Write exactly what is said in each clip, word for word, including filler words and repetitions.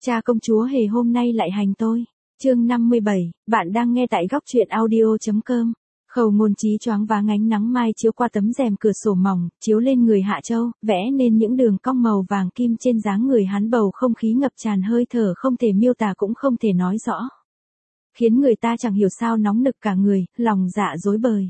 Cha công chúa hề hôm nay lại hành tôi. Chương năm mươi bảy, bạn đang nghe tại góc truyện audio.com. Khâu Ngôn Chí choáng váng ánh nắng mai chiếu qua tấm rèm cửa sổ mỏng, chiếu lên người Hạ Châu, vẽ nên những đường cong màu vàng kim trên dáng người hắn, bầu không khí ngập tràn hơi thở không thể miêu tả cũng không thể nói rõ. Khiến người ta chẳng hiểu sao nóng nực cả người, lòng dạ rối bời.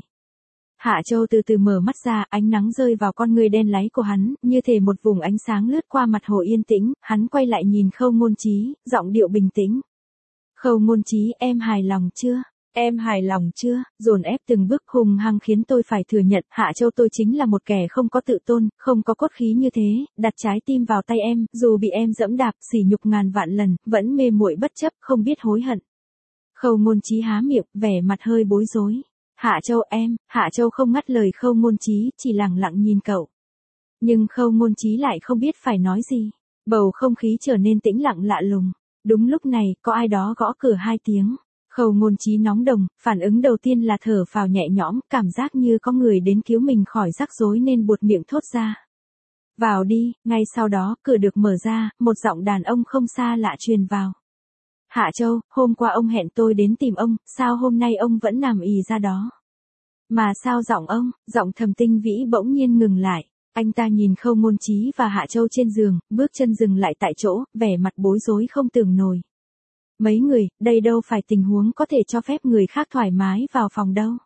Hạ Châu từ từ mở mắt ra, ánh nắng rơi vào con người đen láy của hắn, như thể một vùng ánh sáng lướt qua mặt hồ yên tĩnh, hắn quay lại nhìn Khâu Ngôn Chí, giọng điệu bình tĩnh. Khâu Ngôn Chí, em hài lòng chưa? Em hài lòng chưa? Dồn ép từng bước hùng hăng khiến tôi phải thừa nhận, Hạ Châu tôi chính là một kẻ không có tự tôn, không có cốt khí như thế, đặt trái tim vào tay em, dù bị em dẫm đạp, sỉ nhục ngàn vạn lần, vẫn mê muội bất chấp, không biết hối hận. Khâu Ngôn Chí há miệng, vẻ mặt hơi bối rối. Hạ Châu em, Hạ Châu không ngắt lời Khâu Ngôn Chí, chỉ lặng lặng nhìn cậu. Nhưng Khâu Ngôn Chí lại không biết phải nói gì. Bầu không khí trở nên tĩnh lặng lạ lùng. Đúng lúc này, có ai đó gõ cửa hai tiếng. Khâu Ngôn Chí nóng đồng, phản ứng đầu tiên là thở phào nhẹ nhõm, cảm giác như có người đến cứu mình khỏi rắc rối nên buột miệng thốt ra. Vào đi, ngay sau đó, cửa được mở ra, một giọng đàn ông không xa lạ truyền vào. Hạ Châu, hôm qua ông hẹn tôi đến tìm ông, sao hôm nay ông vẫn nằm ì ra đó? Mà sao giọng ông, giọng Thẩm Tinh Vĩ bỗng nhiên ngừng lại. Anh ta nhìn Khâu Ngôn Chí và Hạ Châu trên giường, bước chân dừng lại tại chỗ, vẻ mặt bối rối không tưởng nổi. Mấy người, đây đâu phải tình huống có thể cho phép người khác thoải mái vào phòng đâu.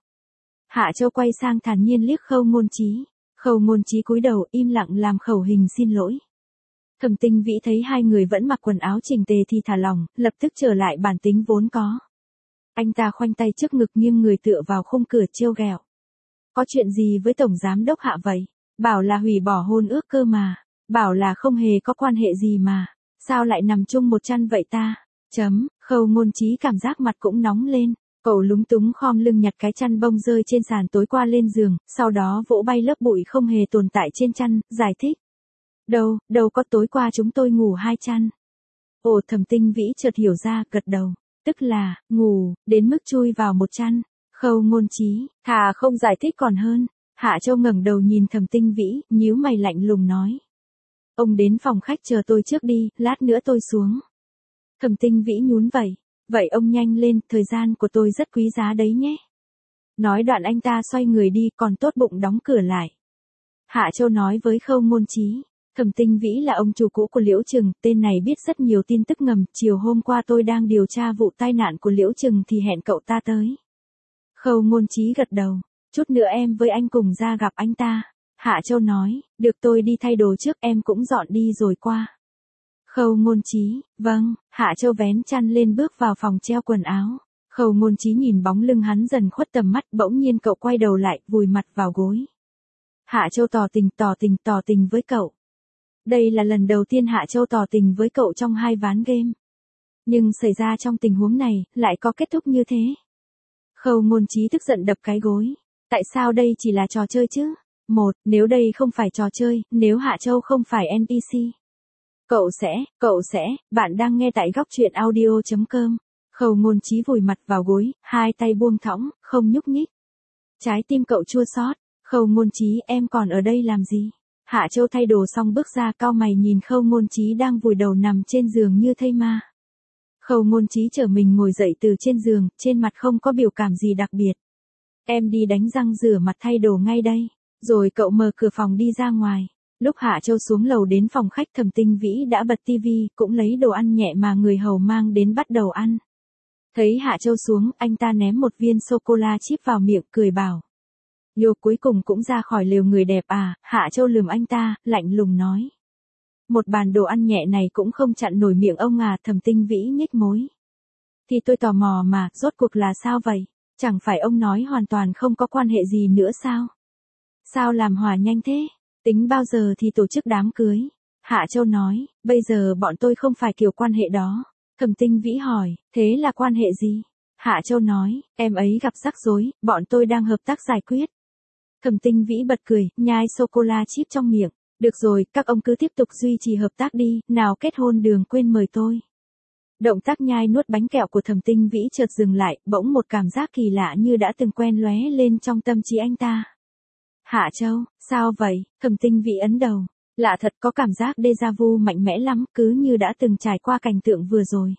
Hạ Châu quay sang thản nhiên liếc Khâu Ngôn Chí. Khâu Ngôn Chí cúi đầu im lặng làm khẩu hình xin lỗi. Thẩm Tinh Vĩ thấy hai người vẫn mặc quần áo chỉnh tề thì thả lỏng, lập tức trở lại bản tính vốn có. Anh ta khoanh tay trước ngực nghiêng người tựa vào khung cửa trêu ghẹo. Có chuyện gì với Tổng Giám Đốc Hạ vậy? Bảo là hủy bỏ hôn ước cơ mà. Bảo là không hề có quan hệ gì mà. Sao lại nằm chung một chăn vậy ta? Chấm, Khâu Ngôn Chí cảm giác mặt cũng nóng lên. Cậu lúng túng khom lưng nhặt cái chăn bông rơi trên sàn tối qua lên giường, sau đó vỗ bay lớp bụi không hề tồn tại trên chăn, giải thích. Đâu, đâu có, tối qua chúng tôi ngủ hai chăn. Ồ, Thẩm Tinh Vĩ chợt hiểu ra, gật đầu. Tức là, ngủ, đến mức chui vào một chăn. Khâu Ngôn Chí, thà không giải thích còn hơn. Hạ Châu ngẩng đầu nhìn Thẩm Tinh Vĩ, nhíu mày lạnh lùng nói. Ông đến phòng khách chờ tôi trước đi, lát nữa tôi xuống. Thẩm Tinh Vĩ nhún vai. Vậy ông nhanh lên, thời gian của tôi rất quý giá đấy nhé. Nói đoạn anh ta xoay người đi, còn tốt bụng đóng cửa lại. Hạ Châu nói với Khâu Ngôn Chí. Thẩm Tinh Vĩ là ông chủ cũ của Liễu Trừng, tên này biết rất nhiều tin tức ngầm, chiều hôm qua tôi đang điều tra vụ tai nạn của Liễu Trừng thì hẹn cậu ta tới. Khâu Ngôn Chí gật đầu, chút nữa em với anh cùng ra gặp anh ta. Hạ Châu nói, được, tôi đi thay đồ trước, em cũng dọn đi rồi qua. Khâu Ngôn Chí, vâng. Hạ Châu vén chăn lên bước vào phòng treo quần áo. Khâu Ngôn Chí nhìn bóng lưng hắn dần khuất tầm mắt, bỗng nhiên cậu quay đầu lại, vùi mặt vào gối. Hạ Châu tỏ tình tỏ tình tỏ tình với cậu. Đây là lần đầu tiên Hạ Châu tỏ tình với cậu trong hai ván game. Nhưng xảy ra trong tình huống này, lại có kết thúc như thế. Khâu Ngôn Chí tức giận đập cái gối. Tại sao đây chỉ là trò chơi chứ? Một, nếu đây không phải trò chơi, nếu Hạ Châu không phải en pê xê. Cậu sẽ, cậu sẽ, bạn đang nghe tại góc truyện audio.com. Khâu Ngôn Chí vùi mặt vào gối, hai tay buông thõng, không nhúc nhích. Trái tim cậu chua xót. Khâu Ngôn Chí, em còn ở đây làm gì? Hạ Châu thay đồ xong bước ra, cau mày nhìn Khâu Ngôn Chí đang vùi đầu nằm trên giường như thây ma. Khâu Ngôn Chí trở mình ngồi dậy từ trên giường, trên mặt không có biểu cảm gì đặc biệt. Em đi đánh răng rửa mặt thay đồ ngay đây. Rồi cậu mở cửa phòng đi ra ngoài. Lúc Hạ Châu xuống lầu đến phòng khách, Thẩm Tinh Vĩ đã bật tivi, cũng lấy đồ ăn nhẹ mà người hầu mang đến bắt đầu ăn. Thấy Hạ Châu xuống, anh ta ném một viên sô-cô-la chip vào miệng, cười bảo. Yo, cuối cùng cũng ra khỏi lều người đẹp à? Hạ Châu lườm anh ta, lạnh lùng nói. Một bàn đồ ăn nhẹ này cũng không chặn nổi miệng ông à? Thẩm Tinh Vĩ nhếch môi. Thì tôi tò mò mà, rốt cuộc là sao vậy? Chẳng phải ông nói hoàn toàn không có quan hệ gì nữa sao? Sao làm hòa nhanh thế? Tính bao giờ thì tổ chức đám cưới? Hạ Châu nói, bây giờ bọn tôi không phải kiểu quan hệ đó. Thẩm Tinh Vĩ hỏi, thế là quan hệ gì? Hạ Châu nói, em ấy gặp rắc rối, bọn tôi đang hợp tác giải quyết. Thẩm Tinh Vĩ bật cười, nhai sô-cô-la chip trong miệng. Được rồi, các ông cứ tiếp tục duy trì hợp tác đi, nào kết hôn đường quên mời tôi. Động tác nhai nuốt bánh kẹo của Thẩm Tinh Vĩ chợt dừng lại, bỗng một cảm giác kỳ lạ như đã từng quen lóe lên trong tâm trí anh ta. Hạ Châu, sao vậy? Thẩm Tinh Vĩ ấn đầu. Lạ thật, có cảm giác déjà vu mạnh mẽ lắm, cứ như đã từng trải qua cảnh tượng vừa rồi.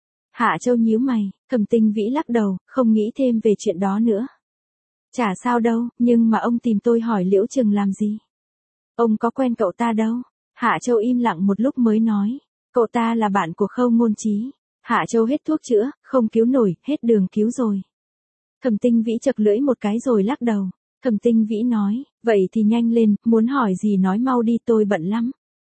Hạ Châu nhíu mày, Thẩm Tinh Vĩ lắc đầu, không nghĩ thêm về chuyện đó nữa. Chả sao đâu, nhưng mà ông tìm tôi hỏi Liễu Trừng làm gì? Ông có quen cậu ta đâu? Hạ Châu im lặng một lúc mới nói, cậu ta là bạn của Khâu Ngôn Chí. Hạ Châu hết thuốc chữa, không cứu nổi, hết đường cứu rồi. Thẩm Tinh Vĩ chật lưỡi một cái rồi lắc đầu. Thẩm Tinh Vĩ nói, vậy thì nhanh lên, muốn hỏi gì nói mau đi, tôi bận lắm.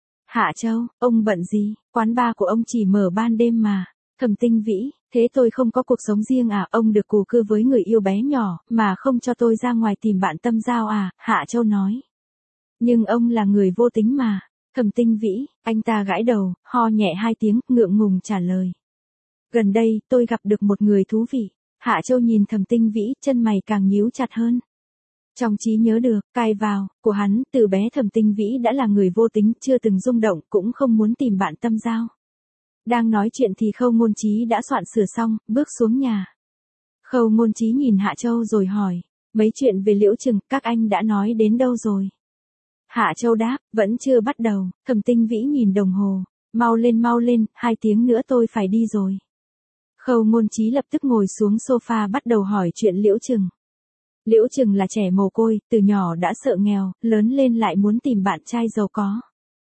Hạ Châu, ông bận gì, quán bar của ông chỉ mở ban đêm mà. Thẩm Tinh Vĩ, thế tôi không có cuộc sống riêng à, ông được cù cưa với người yêu bé nhỏ, mà không cho tôi ra ngoài tìm bạn tâm giao à, Hạ Châu nói. Nhưng ông là người vô tính mà. Thẩm Tinh Vĩ, anh ta gãi đầu, ho nhẹ hai tiếng, ngượng ngùng trả lời. Gần đây, tôi gặp được một người thú vị. Hạ Châu nhìn Thẩm Tinh Vĩ, chân mày càng nhíu chặt hơn. Trong trí nhớ được, cai vào, của hắn, từ bé Thẩm Tinh Vĩ đã là người vô tính, chưa từng rung động, cũng không muốn tìm bạn tâm giao. Đang nói chuyện thì Khâu Ngôn Chí đã soạn sửa xong, bước xuống nhà. Khâu Ngôn Chí nhìn Hạ Châu rồi hỏi, mấy chuyện về Liễu Trừng, các anh đã nói đến đâu rồi? Hạ Châu đáp, vẫn chưa bắt đầu. Thẩm Tinh Vĩ nhìn đồng hồ, mau lên mau lên, hai tiếng nữa tôi phải đi rồi. Khâu Ngôn Chí lập tức ngồi xuống sofa bắt đầu hỏi chuyện Liễu Trừng. Liễu Trừng là trẻ mồ côi, từ nhỏ đã sợ nghèo, lớn lên lại muốn tìm bạn trai giàu có.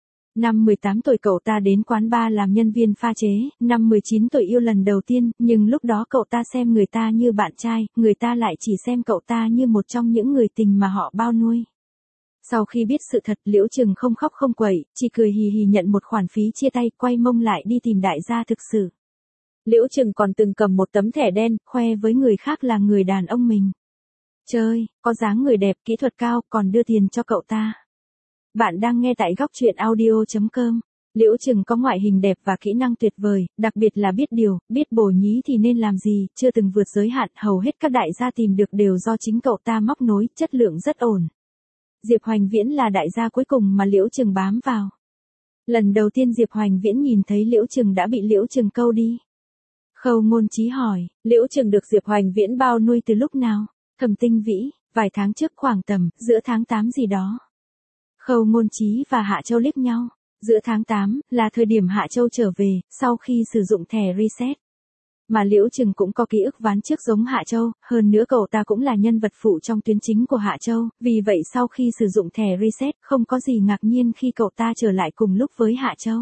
Năm mười tám tuổi cậu ta đến quán bar làm nhân viên pha chế, năm mười chín tuổi yêu lần đầu tiên, nhưng lúc đó cậu ta xem người ta như bạn trai, người ta lại chỉ xem cậu ta như một trong những người tình mà họ bao nuôi. Sau khi biết sự thật, Liễu Trừng không khóc không quẩy, chỉ cười hì hì nhận một khoản phí chia tay, quay mông lại đi tìm đại gia thực sự. Liễu Trừng còn từng cầm một tấm thẻ đen, khoe với người khác là người đàn ông mình. Chơi, có dáng người đẹp, kỹ thuật cao, còn đưa tiền cho cậu ta. Bạn đang nghe tại góc truyện audio chấm com. Liễu Trừng có ngoại hình đẹp và kỹ năng tuyệt vời, đặc biệt là biết điều, biết bổ nhí thì nên làm gì, chưa từng vượt giới hạn, hầu hết các đại gia tìm được đều do chính cậu ta móc nối, chất lượng rất ổn. Diệp Hoành Viễn là đại gia cuối cùng mà Liễu Trừng bám vào. Lần đầu tiên Diệp Hoành Viễn nhìn thấy Liễu Trừng đã bị Liễu Trừng câu đi. Khâu Ngôn Chí hỏi, Liễu Trừng được Diệp Hoành Viễn bao nuôi từ lúc nào? Thẩm Tinh Vĩ, vài tháng trước, khoảng tầm, giữa tháng tám gì đó. Khâu Ngôn Chí và Hạ Châu liếc nhau. Giữa tháng tám, là thời điểm Hạ Châu trở về, sau khi sử dụng thẻ reset. Mà Liễu Trừng cũng có ký ức ván trước giống Hạ Châu, hơn nữa cậu ta cũng là nhân vật phụ trong tuyến chính của Hạ Châu, vì vậy sau khi sử dụng thẻ reset, không có gì ngạc nhiên khi cậu ta trở lại cùng lúc với Hạ Châu.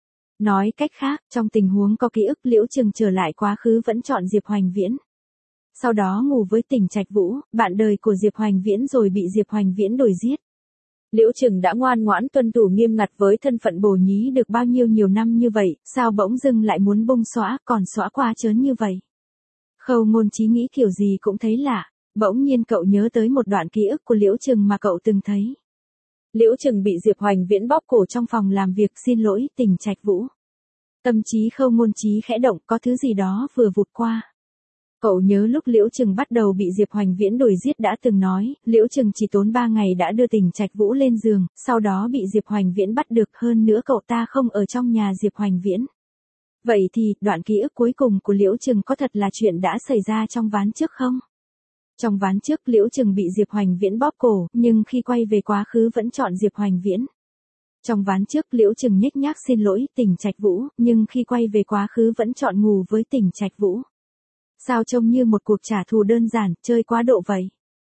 Nói cách khác, trong tình huống có ký ức, Liễu Trừng trở lại quá khứ vẫn chọn Diệp Hoành Viễn. Sau đó ngủ với Tỉnh Trạch Vũ, bạn đời của Diệp Hoành Viễn, rồi bị Diệp Hoành Viễn đuổi giết. Liễu Trừng đã ngoan ngoãn tuân thủ nghiêm ngặt với thân phận bồ nhí được bao nhiêu nhiều năm như vậy, sao bỗng dưng lại muốn bung xóa, còn xóa qua trớn như vậy? Khâu Ngôn Chí nghĩ kiểu gì cũng thấy lạ, bỗng nhiên cậu nhớ tới một đoạn ký ức của Liễu Trừng mà cậu từng thấy. Liễu Trừng bị Diệp Hoành Viễn bóp cổ trong phòng làm việc, xin lỗi, Tỉnh Trạch Vũ. Tâm trí Khâu Ngôn Chí khẽ động, có thứ gì đó vừa vụt qua. Cậu nhớ lúc Liễu Trừng bắt đầu bị Diệp Hoành Viễn đuổi giết đã từng nói, Liễu Trừng chỉ tốn ba ngày đã đưa Tỉnh Trạch Vũ lên giường, sau đó bị Diệp Hoành Viễn bắt được, hơn nữa cậu ta không ở trong nhà Diệp Hoành Viễn. Vậy thì, đoạn ký ức cuối cùng của Liễu Trừng có thật là chuyện đã xảy ra trong ván trước không? Trong ván trước Liễu Trừng bị Diệp Hoành Viễn bóp cổ, nhưng khi quay về quá khứ vẫn chọn Diệp Hoành Viễn. Trong ván trước Liễu Trừng nhếch nhác xin lỗi Tỉnh Trạch Vũ, nhưng khi quay về quá khứ vẫn chọn ngủ với Tỉnh Trạch Vũ. Sao trông như một cuộc trả thù đơn giản, chơi quá độ vậy?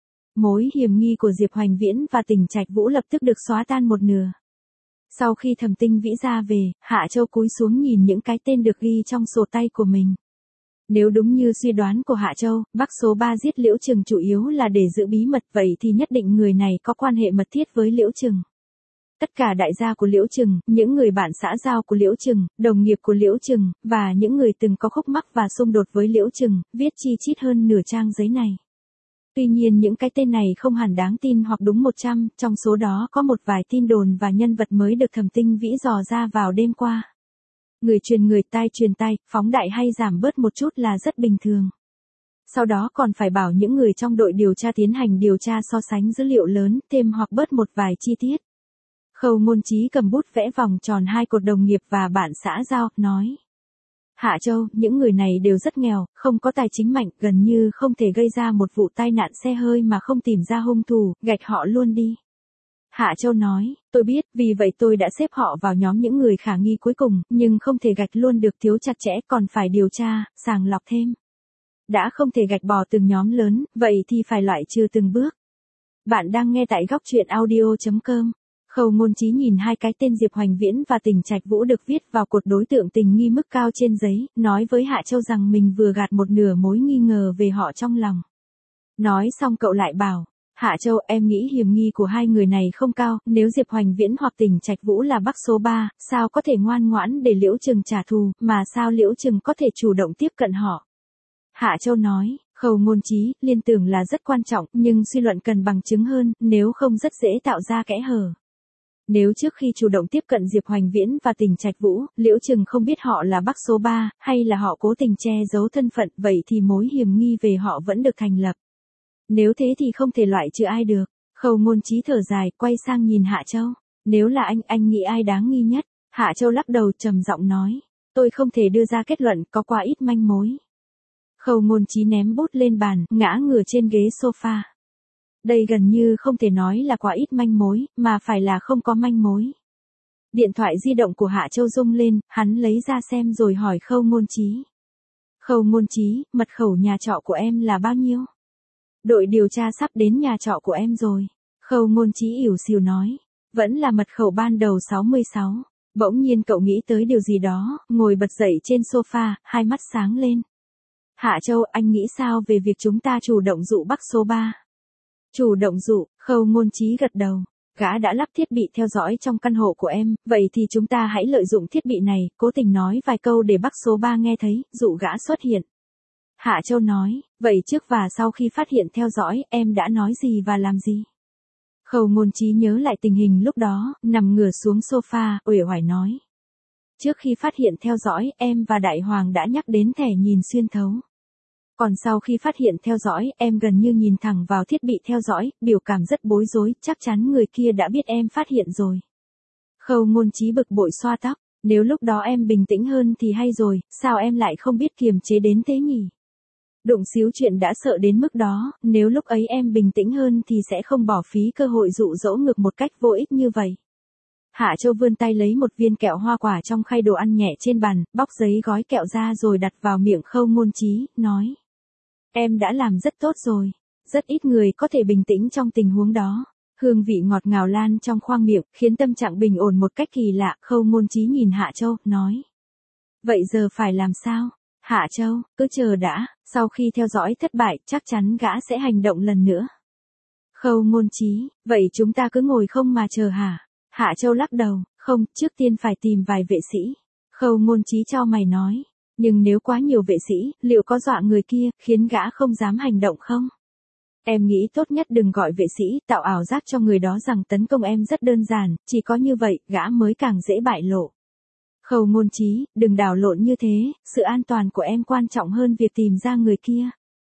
Mối hiểm nghi của Diệp Hoành Viễn và Tỉnh Trạch Vũ lập tức được xóa tan một nửa. Sau khi Thẩm Tinh Vĩ ra về, Hạ Châu cúi xuống nhìn những cái tên được ghi trong sổ tay của mình. Nếu đúng như suy đoán của Hạ Châu, Bắc số ba giết Liễu Trừng chủ yếu là để giữ bí mật, vậy thì nhất định người này có quan hệ mật thiết với Liễu Trừng. Tất cả đại gia của Liễu Trừng, những người bạn xã giao của Liễu Trừng, đồng nghiệp của Liễu Trừng, và những người từng có khúc mắc và xung đột với Liễu Trừng, viết chi chít hơn nửa trang giấy này. Tuy nhiên những cái tên này không hẳn đáng tin hoặc đúng một trăm, trong số đó có một vài tin đồn và nhân vật mới được Thẩm Tinh Vĩ dò ra vào đêm qua. Người truyền người, tai truyền tai, phóng đại hay giảm bớt một chút là rất bình thường. Sau đó còn phải bảo những người trong đội điều tra tiến hành điều tra so sánh dữ liệu lớn, thêm hoặc bớt một vài chi tiết. Khâu Ngôn Chí cầm bút vẽ vòng tròn hai cột đồng nghiệp và bạn xã giao, nói. Hạ Châu, những người này đều rất nghèo, không có tài chính mạnh, gần như không thể gây ra một vụ tai nạn xe hơi mà không tìm ra hung thủ, gạch họ luôn đi. Hạ Châu nói, tôi biết, vì vậy tôi đã xếp họ vào nhóm những người khả nghi cuối cùng, nhưng không thể gạch luôn được, thiếu chặt chẽ, còn phải điều tra, sàng lọc thêm. Đã không thể gạch bỏ từng nhóm lớn, vậy thì phải loại trừ từng bước. Bạn đang nghe tại góc truyện audio chấm com. Khâu Ngôn Chí nhìn hai cái tên Diệp Hoành Viễn và Tình Trạch Vũ được viết vào cột đối tượng tình nghi mức cao trên giấy, nói với Hạ Châu rằng mình vừa gạt một nửa mối nghi ngờ về họ trong lòng. Nói xong cậu lại bảo, Hạ Châu, em nghĩ hiểm nghi của hai người này không cao, nếu Diệp Hoành Viễn hoặc Tình Trạch Vũ là bắc số ba, sao có thể ngoan ngoãn để Liễu Trừng trả thù, mà sao Liễu Trừng có thể chủ động tiếp cận họ? Hạ Châu nói, Khâu Ngôn Chí, liên tưởng là rất quan trọng, nhưng suy luận cần bằng chứng hơn, nếu không rất dễ tạo ra kẽ hở. Nếu trước khi chủ động tiếp cận Diệp Hoành Viễn và Tình Trạch Vũ, Liễu Trừng không biết họ là bắc số ba, hay là họ cố tình che giấu thân phận, vậy thì mối hiểm nghi về họ vẫn được thành lập. Nếu thế thì không thể loại trừ ai được. Khâu Ngôn Chí thở dài, quay sang nhìn Hạ Châu. Nếu là anh, anh nghĩ ai đáng nghi nhất? Hạ Châu lắc đầu trầm giọng nói, tôi không thể đưa ra kết luận, có quá ít manh mối. Khâu Ngôn Chí ném bút lên bàn, ngã ngửa trên ghế sofa. Đây gần như không thể nói là quá ít manh mối, mà phải là không có manh mối. Điện thoại di động của Hạ Châu rung lên, hắn lấy ra xem rồi hỏi Khâu Ngôn Chí. Khâu Ngôn Chí, mật khẩu nhà trọ của em là bao nhiêu? Đội điều tra sắp đến nhà trọ của em rồi. Khâu Ngôn Chí ỉu xìu nói, vẫn là mật khẩu ban đầu sáu mươi sáu. Bỗng nhiên cậu nghĩ tới điều gì đó, ngồi bật dậy trên sofa, hai mắt sáng lên. Hạ Châu, anh nghĩ sao về việc chúng ta chủ động dụ bắc số ba? Chủ động dụ, Khâu Ngôn Chí gật đầu. Gã đã lắp thiết bị theo dõi trong căn hộ của em, vậy thì chúng ta hãy lợi dụng thiết bị này, cố tình nói vài câu để bắc số ba nghe thấy, dụ gã xuất hiện. Hạ Châu nói, vậy trước và sau khi phát hiện theo dõi, em đã nói gì và làm gì? Khâu Ngôn Chí nhớ lại tình hình lúc đó, nằm ngửa xuống sofa, uể oải nói. Trước khi phát hiện theo dõi, em và Đại Hoàng đã nhắc đến thẻ nhìn xuyên thấu. Còn sau khi phát hiện theo dõi, em gần như nhìn thẳng vào thiết bị theo dõi, biểu cảm rất bối rối, chắc chắn người kia đã biết em phát hiện rồi. Khâu Ngôn Chí bực bội xoa tóc, nếu lúc đó em bình tĩnh hơn thì hay rồi, sao em lại không biết kiềm chế đến thế nhỉ? Đụng xíu chuyện đã sợ đến mức đó, nếu lúc ấy em bình tĩnh hơn thì sẽ không bỏ phí cơ hội dụ dỗ ngược một cách vô ích như vậy. Hạ Châu vươn tay lấy một viên kẹo hoa quả trong khay đồ ăn nhẹ trên bàn, bóc giấy gói kẹo ra rồi đặt vào miệng Khâu Ngôn Chí, nói. Em đã làm rất tốt rồi. Rất ít người có thể bình tĩnh trong tình huống đó. Hương vị ngọt ngào lan trong khoang miệng, khiến tâm trạng bình ổn một cách kỳ lạ. Khâu Ngôn Chí nhìn Hạ Châu, nói. Vậy giờ phải làm sao? Hạ Châu, cứ chờ đã, sau khi theo dõi thất bại, chắc chắn gã sẽ hành động lần nữa. Khâu Ngôn Chí, vậy chúng ta cứ ngồi không mà chờ hả? Hạ Châu lắc đầu, không, trước tiên phải tìm vài vệ sĩ. Khâu Ngôn Chí chau mày nói, nhưng nếu quá nhiều vệ sĩ, liệu có dọa người kia, khiến gã không dám hành động không? Em nghĩ tốt nhất đừng gọi vệ sĩ, tạo ảo giác cho người đó rằng tấn công em rất đơn giản, chỉ có như vậy, gã mới càng dễ bại lộ. Khâu Ngôn Chí, đừng đảo lộn như thế, sự an toàn của em quan trọng hơn việc tìm ra người kia.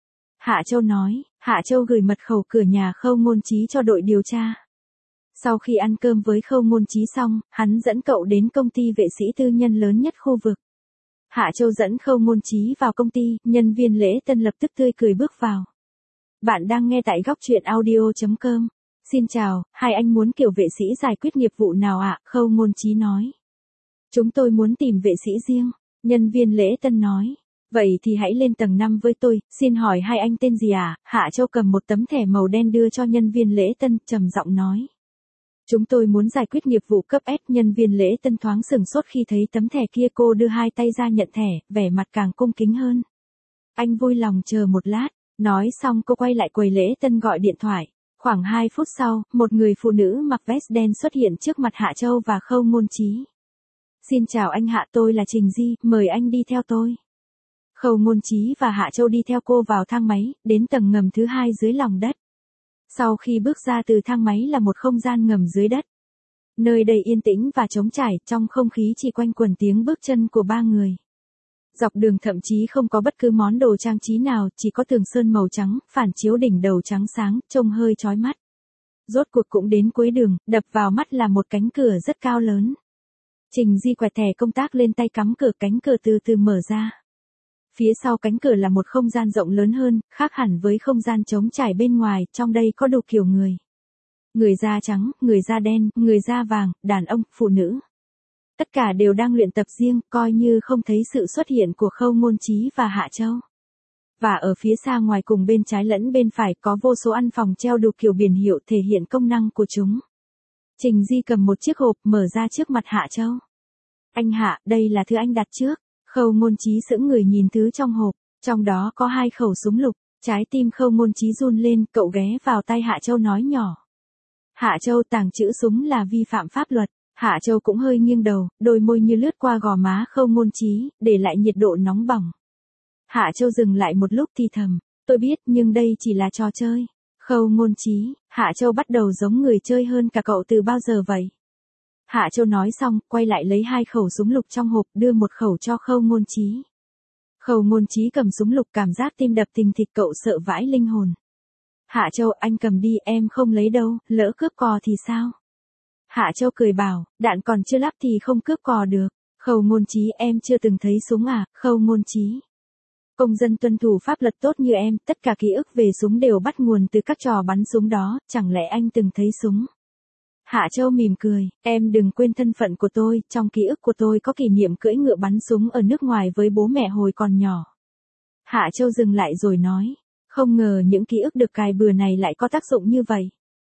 Hạ Châu nói, Hạ Châu gửi mật khẩu cửa nhà Khâu Ngôn Chí cho đội điều tra. Sau khi ăn cơm với Khâu Ngôn Chí xong, hắn dẫn cậu đến công ty vệ sĩ tư nhân lớn nhất khu vực. Hạ Châu dẫn Khâu Ngôn Chí vào công ty, nhân viên lễ tân lập tức tươi cười bước vào. Bạn đang nghe tại góc truyện audio chấm com. Xin chào, hai anh muốn kiểu vệ sĩ giải quyết nghiệp vụ nào ạ? Khâu Ngôn Chí nói. Chúng tôi muốn tìm vệ sĩ riêng. Nhân viên lễ tân nói. Vậy thì hãy lên tầng năm với tôi, xin hỏi hai anh tên gì à? Hạ Châu cầm một tấm thẻ màu đen đưa cho nhân viên lễ tân, trầm giọng nói. Chúng tôi muốn giải quyết nghiệp vụ cấp S. Nhân viên lễ tân thoáng sừng sốt khi thấy tấm thẻ kia, cô đưa hai tay ra nhận thẻ, vẻ mặt càng cung kính hơn. Anh vui lòng chờ một lát. Nói xong cô quay lại quầy lễ tân gọi điện thoại. Khoảng hai phút sau, một người phụ nữ mặc vest đen xuất hiện trước mặt Hạ Châu và Khâu Ngôn Chí. Xin chào anh Hạ, tôi là Trình Di, mời anh đi theo tôi. Khâu Ngôn Chí và Hạ Châu đi theo cô vào thang máy, đến tầng ngầm thứ hai dưới lòng đất. Sau khi bước ra từ thang máy là một không gian ngầm dưới đất. Nơi đây yên tĩnh và trống trải, trong không khí chỉ quanh quẩn tiếng bước chân của ba người. Dọc đường thậm chí không có bất cứ món đồ trang trí nào, chỉ có tường sơn màu trắng, phản chiếu đỉnh đầu trắng sáng, trông hơi chói mắt. Rốt cuộc cũng đến cuối đường, đập vào mắt là một cánh cửa rất cao lớn. Trình Di quẹt thẻ công tác lên tay cắm cửa, cánh cửa từ từ mở ra. Phía sau cánh cửa là một không gian rộng lớn hơn, khác hẳn với không gian trống trải bên ngoài, trong đây có đủ kiểu người. Người da trắng, người da đen, người da vàng, đàn ông, phụ nữ. Tất cả đều đang luyện tập riêng, coi như không thấy sự xuất hiện của Khâu Ngôn Chí và Hạ Châu. Và ở phía xa ngoài cùng bên trái lẫn bên phải có vô số ăn phòng treo đủ kiểu biển hiệu thể hiện công năng của chúng. Trình Di cầm một chiếc hộp mở ra trước mặt Hạ Châu. Anh Hạ, đây là thứ anh đặt trước. Khâu Ngôn Chí sững người nhìn thứ trong hộp, trong đó có hai khẩu súng lục. Trái tim Khâu Ngôn Chí run lên, cậu ghé vào tay Hạ Châu nói nhỏ. Hạ Châu, tàng trữ súng là vi phạm pháp luật. Hạ Châu cũng hơi nghiêng đầu, đôi môi như lướt qua gò má Khâu Ngôn Chí, để lại nhiệt độ nóng bỏng. Hạ Châu dừng lại một lúc thì thầm, tôi biết nhưng đây chỉ là trò chơi. Khâu Ngôn Chí, Hạ Châu bắt đầu giống người chơi hơn cả cậu từ bao giờ vậy? Hạ Châu nói xong, quay lại lấy hai khẩu súng lục trong hộp đưa một khẩu cho Khâu Ngôn Chí. Khâu Ngôn Chí cầm súng lục cảm giác tim đập thình thịch cậu sợ vãi linh hồn. Hạ Châu, anh cầm đi, em không lấy đâu, lỡ cướp cò thì sao? Hạ Châu cười bảo, đạn còn chưa lắp thì không cướp cò được. Khâu Ngôn Chí, em chưa từng thấy súng à? Khâu Ngôn Chí, công dân tuân thủ pháp luật tốt như em, tất cả ký ức về súng đều bắt nguồn từ các trò bắn súng đó, chẳng lẽ anh từng thấy súng? Hạ Châu mỉm cười, em đừng quên thân phận của tôi, trong ký ức của tôi có kỷ niệm cưỡi ngựa bắn súng ở nước ngoài với bố mẹ hồi còn nhỏ. Hạ Châu dừng lại rồi nói, không ngờ những ký ức được cài bừa này lại có tác dụng như vậy.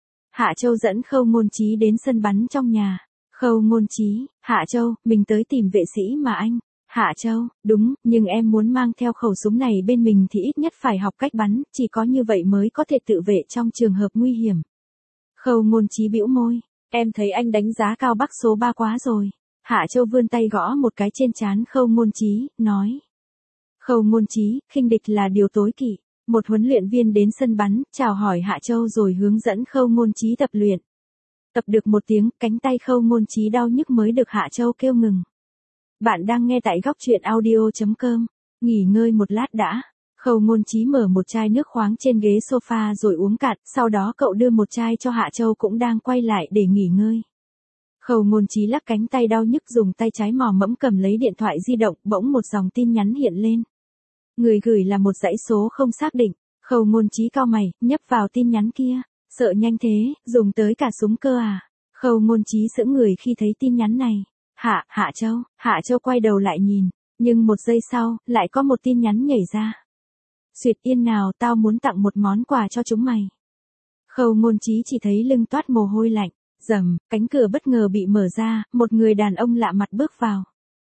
Hạ Châu dẫn Khâu Ngôn Chí đến sân bắn trong nhà. Khâu Ngôn Chí, Hạ Châu, mình tới tìm vệ sĩ mà anh. Hạ Châu, đúng, nhưng em muốn mang theo khẩu súng này bên mình thì ít nhất phải học cách bắn, chỉ có như vậy mới có thể tự vệ trong trường hợp nguy hiểm. Khâu Ngôn Chí bĩu môi, em thấy anh đánh giá cao Bắc số ba quá rồi. Hạ Châu vươn tay gõ một cái trên trán Khâu Ngôn Chí, nói. Khâu Ngôn Chí, khinh địch là điều tối kỵ. Một huấn luyện viên đến sân bắn, chào hỏi Hạ Châu rồi hướng dẫn Khâu Ngôn Chí tập luyện. Tập được một tiếng, cánh tay Khâu Ngôn Chí đau nhức mới được Hạ Châu kêu ngừng. Bạn đang nghe tại góc truyện audio chấm com. Nghỉ ngơi một lát đã. Khâu Ngôn Chí mở một chai nước khoáng trên ghế sofa rồi uống cạn, sau đó cậu đưa một chai cho Hạ Châu cũng đang quay lại để nghỉ ngơi. Khâu Ngôn Chí lắc cánh tay đau nhức dùng tay trái mò mẫm cầm lấy điện thoại di động, bỗng một dòng tin nhắn hiện lên. Người gửi là một dãy số không xác định. Khâu Ngôn Chí cau mày, nhấp vào tin nhắn kia. Sợ nhanh thế, dùng tới cả súng cơ à? Khâu Ngôn Chí sững người khi thấy tin nhắn này. Hạ, Hạ Châu, Hạ Châu quay đầu lại nhìn. Nhưng một giây sau, lại có một tin nhắn nhảy ra. Xuyệt yên nào, tao muốn tặng một món quà cho chúng mày. Khâu Ngôn Chí chỉ thấy lưng toát mồ hôi lạnh. Rầm, cánh cửa bất ngờ bị mở ra, một người đàn ông lạ mặt bước vào.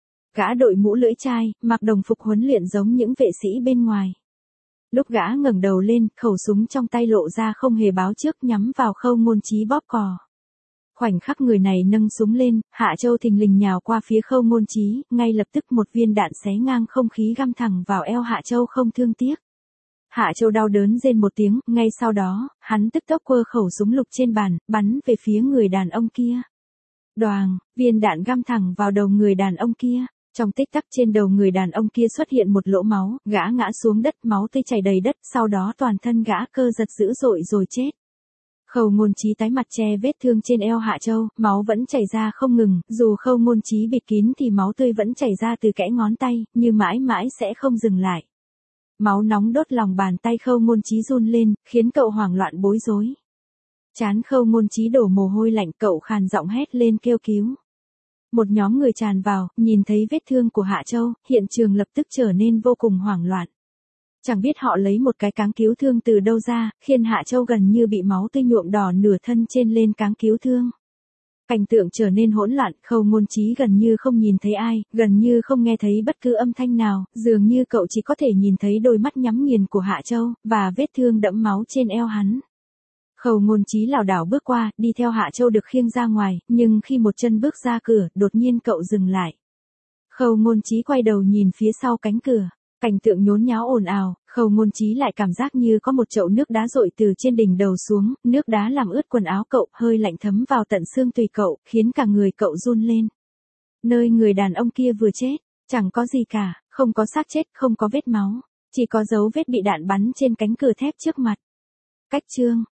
Gã đội mũ lưỡi chai, mặc đồng phục huấn luyện giống những vệ sĩ bên ngoài. Lúc gã ngẩng đầu lên, khẩu súng trong tay lộ ra không hề báo trước nhắm vào Khâu Ngôn Chí bóp cò. Khoảnh khắc người này nâng súng lên, Hạ Châu thình lình nhào qua phía Khâu Ngôn Chí, ngay lập tức một viên đạn xé ngang không khí găm thẳng vào eo Hạ Châu không thương tiếc. Hạ Châu đau đớn rên một tiếng, ngay sau đó, hắn tức tốc quơ khẩu súng lục trên bàn, bắn về phía người đàn ông kia. Đoàng, viên đạn găm thẳng vào đầu người đàn ông kia. Trong tích tắc trên đầu người đàn ông kia xuất hiện một lỗ máu, gã ngã xuống đất, máu tươi chảy đầy đất, sau đó toàn thân gã cơ giật dữ dội rồi chết. Khâu Ngôn Chí tái mặt che vết thương trên eo Hạ Châu, máu vẫn chảy ra không ngừng, dù Khâu Ngôn Chí bịt kín thì máu tươi vẫn chảy ra từ kẽ ngón tay, như mãi mãi sẽ không dừng lại. Máu nóng đốt lòng bàn tay Khâu Ngôn Chí run lên, khiến cậu hoảng loạn bối rối. Trán Khâu Ngôn Chí đổ mồ hôi lạnh, cậu khàn giọng hét lên kêu cứu. Một nhóm người tràn vào, nhìn thấy vết thương của Hạ Châu, hiện trường lập tức trở nên vô cùng hoảng loạn. Chẳng biết họ lấy một cái cáng cứu thương từ đâu ra, khiến Hạ Châu gần như bị máu tươi nhuộm đỏ nửa thân trên lên cáng cứu thương. Cảnh tượng trở nên hỗn loạn, Khâu Ngôn Chí gần như không nhìn thấy ai, gần như không nghe thấy bất cứ âm thanh nào, dường như cậu chỉ có thể nhìn thấy đôi mắt nhắm nghiền của Hạ Châu, và vết thương đẫm máu trên eo hắn. Khâu Ngôn Chí lảo đảo bước qua, đi theo Hạ Châu được khiêng ra ngoài, nhưng khi một chân bước ra cửa, đột nhiên cậu dừng lại. Khâu Ngôn Chí quay đầu nhìn phía sau cánh cửa, cảnh tượng nhốn nháo ồn ào, Khâu Ngôn Chí lại cảm giác như có một chậu nước đá dội từ trên đỉnh đầu xuống, nước đá làm ướt quần áo cậu, hơi lạnh thấm vào tận xương tùy cậu, khiến cả người cậu run lên. Nơi người đàn ông kia vừa chết, chẳng có gì cả, không có xác chết, không có vết máu, chỉ có dấu vết bị đạn bắn trên cánh cửa thép trước mặt. Cách chương